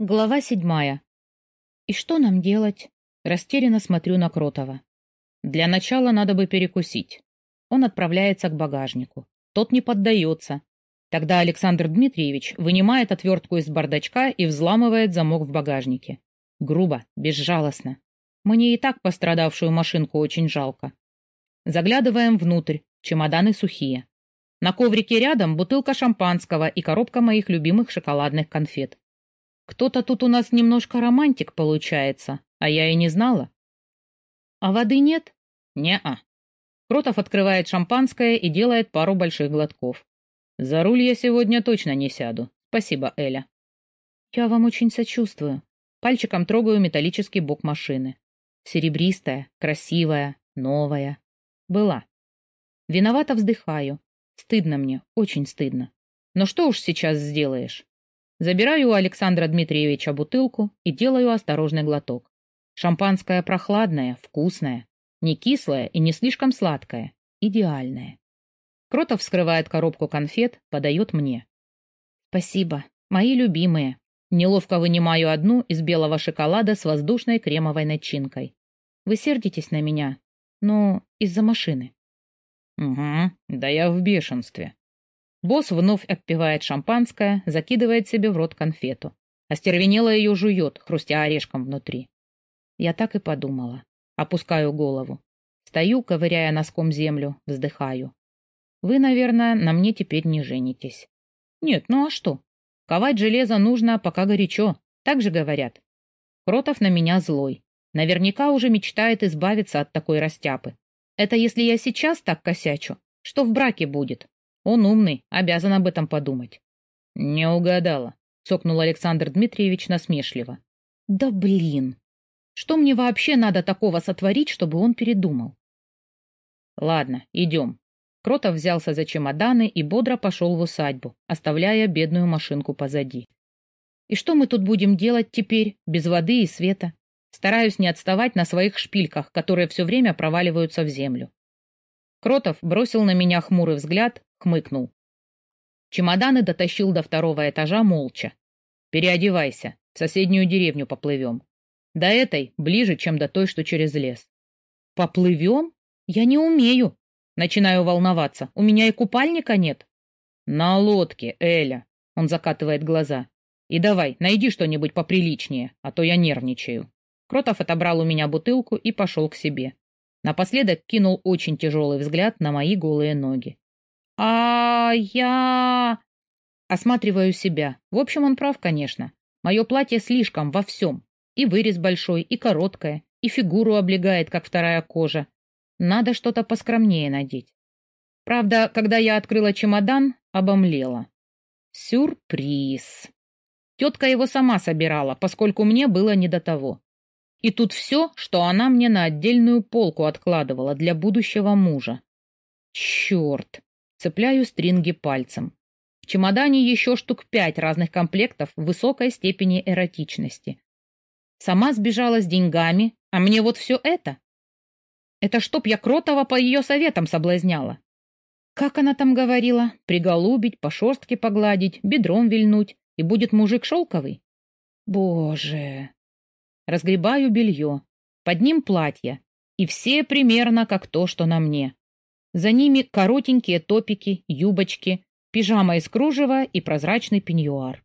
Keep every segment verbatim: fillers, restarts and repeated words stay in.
Глава седьмая. И что нам делать? Растерянно смотрю на Кротова. Для начала надо бы перекусить. Он отправляется к багажнику. Тот не поддается. Тогда Александр Дмитриевич вынимает отвертку из бардачка и взламывает замок в багажнике. Грубо, безжалостно. Мне и так пострадавшую машинку очень жалко. Заглядываем внутрь, чемоданы сухие. На коврике рядом бутылка шампанского и коробка моих любимых шоколадных конфет. Кто-то тут у нас немножко романтик получается, а я и не знала. А воды нет? Не-а. Кротов открывает шампанское и делает пару больших глотков. За руль я сегодня точно не сяду. Спасибо, Эля. Я вам очень сочувствую. Пальчиком трогаю металлический бок машины. Серебристая, красивая, новая. Была. Виновато вздыхаю. Стыдно мне, очень стыдно. Но что уж сейчас сделаешь? Забираю у Александра Дмитриевича бутылку и делаю осторожный глоток. Шампанское прохладное, вкусное, не кислое и не слишком сладкое, идеальное. Кротов вскрывает коробку конфет, подает мне. Спасибо, мои любимые. Неловко вынимаю одну из белого шоколада с воздушной кремовой начинкой. Вы сердитесь на меня? Ну, из-за машины. Угу, да я в бешенстве. Босс вновь отпивает шампанское, закидывает себе в рот конфету. Остервенело ее жует, хрустя орешком внутри. Я так и подумала. Опускаю голову. Стою, ковыряя носком землю, вздыхаю. Вы, наверное, на мне теперь не женитесь. Нет, ну а что? Ковать железо нужно, пока горячо. Так же говорят. Кротов на меня злой. Наверняка уже мечтает избавиться от такой растяпы. Это если я сейчас так косячу, что в браке будет? Он умный, обязан об этом подумать. Не угадала, цокнул Александр Дмитриевич насмешливо. Да блин! Что мне вообще надо такого сотворить, чтобы он передумал? Ладно, идем. Кротов взялся за чемоданы и бодро пошел в усадьбу, оставляя бедную машинку позади. И что мы тут будем делать теперь, без воды и света? Стараюсь не отставать на своих шпильках, которые все время проваливаются в землю. Кротов бросил на меня хмурый взгляд, хмыкнул. Чемоданы дотащил до второго этажа молча. Переодевайся, в соседнюю деревню поплывем. До этой ближе, чем до той, что через лес. Поплывем? Я не умею. Начинаю волноваться. У меня и купальника нет. На лодке, Эля. Он закатывает глаза. И давай, найди что-нибудь поприличнее, а то я нервничаю. Кротов отобрал у меня бутылку и пошел к себе. Напоследок кинул очень тяжелый взгляд на мои голые ноги. А я... Осматриваю себя. В общем, он прав, конечно. Мое платье слишком во всем. И вырез большой, и короткое, и фигуру облегает, как вторая кожа. Надо что-то поскромнее надеть. Правда, когда я открыла чемодан, обомлела. Сюрприз. Тетка его сама собирала, поскольку мне было не до того. И тут все, что она мне на отдельную полку откладывала для будущего мужа. Черт! Цепляю стринги пальцем. В чемодане еще штук пять разных комплектов высокой степени эротичности. Сама сбежала с деньгами, а мне вот все это? Это чтоб я Кротова по ее советам соблазняла. Как она там говорила? Приголубить, по шерстке погладить, бедром вильнуть, и будет мужик шелковый? Боже! Разгребаю белье. Под ним платье. И все примерно как то, что на мне. За ними коротенькие топики, юбочки, пижама из кружева и прозрачный пеньюар.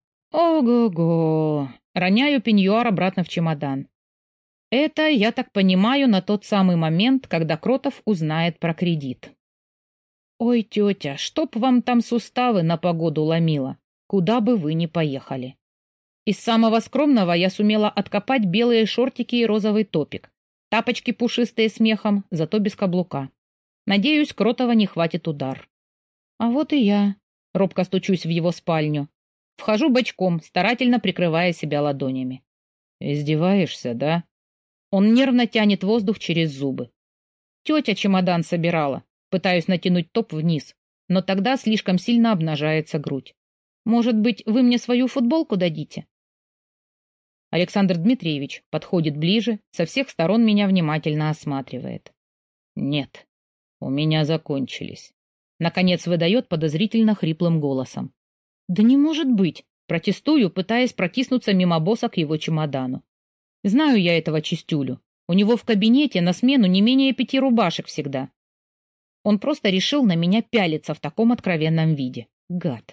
Ого-го! Роняю пеньюар обратно в чемодан. Это, я так понимаю, на тот самый момент, когда Кротов узнает про кредит. Ой, тетя, чтоб вам там суставы на погоду ломило, куда бы вы ни поехали. Из самого скромного я сумела откопать белые шортики и розовый топик. Тапочки пушистые с мехом, зато без каблука. Надеюсь, Кротова не хватит удар. А вот и я. Робко стучусь в его спальню. Вхожу бочком, старательно прикрывая себя ладонями. Издеваешься, да? Он нервно тянет воздух через зубы. Тетя чемодан собирала. Пытаюсь натянуть топ вниз, но тогда слишком сильно обнажается грудь. Может быть, вы мне свою футболку дадите? Александр Дмитриевич подходит ближе, со всех сторон меня внимательно осматривает. Нет, у меня закончились. Наконец выдает подозрительно хриплым голосом. Да не может быть, Протестую, пытаясь протиснуться мимо босса к его чемодану. Знаю я этого чистюлю. У него в кабинете на смену не менее пяти рубашек всегда. Он просто решил на меня пялиться в таком откровенном виде. Гад.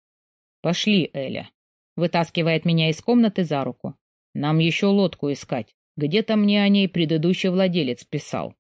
«Пошли, Эля», — вытаскивает меня из комнаты за руку. «Нам еще лодку искать. Где-то мне о ней предыдущий владелец писал.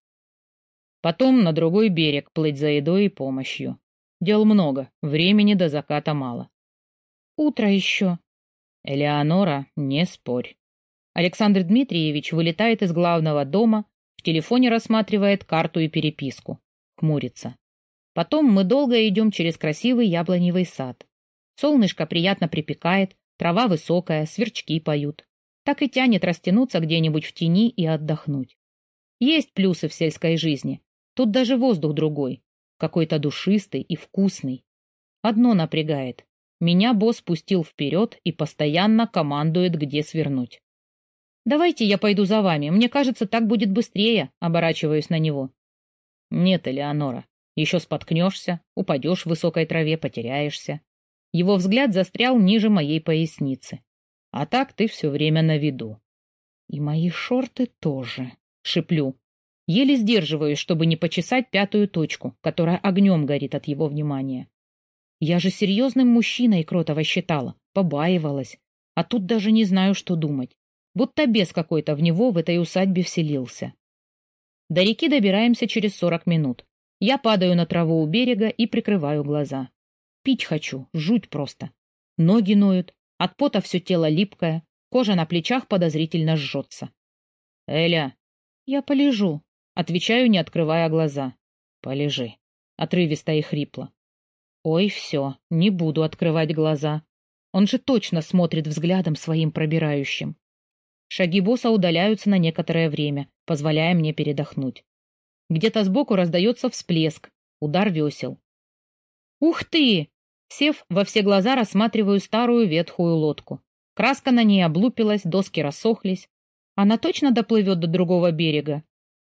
Потом на другой берег плыть за едой и помощью. Дел много, времени до заката мало». «Утро еще». «Элеонора, не спорь». Александр Дмитриевич вылетает из главного дома, в телефоне рассматривает карту и переписку. Хмурится. Потом мы долго идем через красивый яблоневый сад. Солнышко приятно припекает, трава высокая, сверчки поют. Так и тянет растянуться где-нибудь в тени и отдохнуть. Есть плюсы в сельской жизни. Тут даже воздух другой, какой-то душистый и вкусный. Одно напрягает. Меня босс пустил вперед и постоянно командует, где свернуть. «Давайте я пойду за вами. Мне кажется, так будет быстрее», — оборачиваюсь на него. «Нет, Элеонора. Еще споткнешься, упадешь в высокой траве, потеряешься». Его взгляд застрял ниже моей поясницы. «А так ты все время на виду». «И мои шорты тоже», — шиплю. Еле сдерживаюсь, чтобы не почесать пятую точку, которая огнем горит от его внимания. Я же серьезным мужчиной Кротова считала, побаивалась, а тут даже не знаю, что думать. Будто бес какой-то в него в этой усадьбе вселился. До реки добираемся через сорок минут. Я падаю на траву у берега и прикрываю глаза. Пить хочу, жуть просто. Ноги ноют, от пота все тело липкое, кожа на плечах подозрительно жжется. «Эля!» «Я полежу», — отвечаю, не открывая глаза. «Полежи», — отрывисто и хрипло. Ой, все, не буду открывать глаза. Он же точно смотрит взглядом своим пробирающим. Шаги босса удаляются на некоторое время, позволяя мне передохнуть. Где-то сбоку раздается всплеск, удар весел. «Ух ты!» Сев, во все глаза рассматриваю старую ветхую лодку. Краска на ней облупилась, доски рассохлись. Она точно доплывет до другого берега?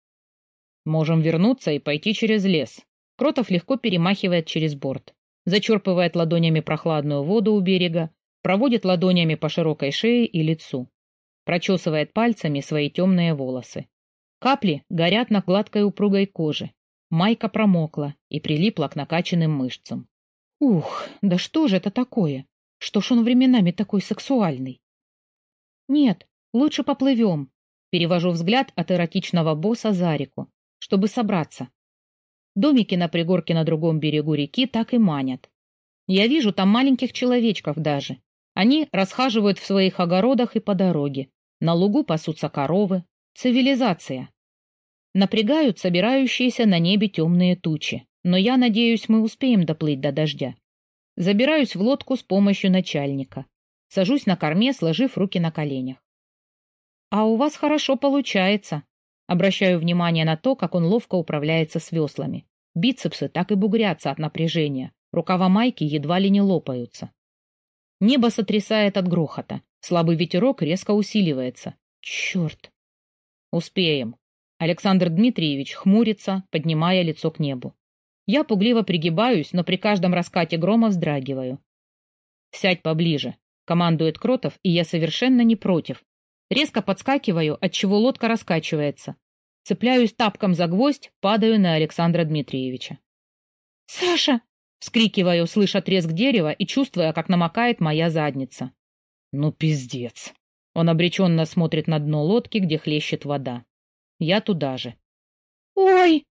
Можем вернуться и пойти через лес. Кротов легко перемахивает через борт. Зачерпывает ладонями прохладную воду у берега, проводит ладонями по широкой шее и лицу. Прочесывает пальцами свои темные волосы. Капли горят на гладкой упругой коже. Майка промокла и прилипла к накачанным мышцам. Ух, да что же это такое? Что ж он временами такой сексуальный? Нет, лучше поплывем. Перевожу взгляд от эротичного босса за реку, чтобы собраться. Домики на пригорке на другом берегу реки так и манят. Я вижу там маленьких человечков даже. Они расхаживают в своих огородах и по дороге. На лугу пасутся коровы. Цивилизация. Напрягают собирающиеся на небе темные тучи. Но я надеюсь, мы успеем доплыть до дождя. Забираюсь в лодку с помощью начальника. Сажусь на корме, сложив руки на коленях. «А у вас хорошо получается». Обращаю внимание на то, как он ловко управляется с веслами. Бицепсы так и бугрятся от напряжения. Рукава майки едва ли не лопаются. Небо сотрясает от грохота. Слабый ветерок резко усиливается. Черт! Успеем. Александр Дмитриевич хмурится, поднимая лицо к небу. Я пугливо пригибаюсь, но при каждом раскате грома вздрагиваю. «Сядь поближе», — командует Кротов, и я совершенно не против. Резко подскакиваю, отчего лодка раскачивается. Цепляюсь тапком за гвоздь, падаю на Александра Дмитриевича. «Саша!» — вскрикиваю, слыша треск дерева и чувствуя, как намокает моя задница. «Ну, пиздец!» Он обреченно смотрит на дно лодки, где хлещет вода. Я туда же. «Ой!»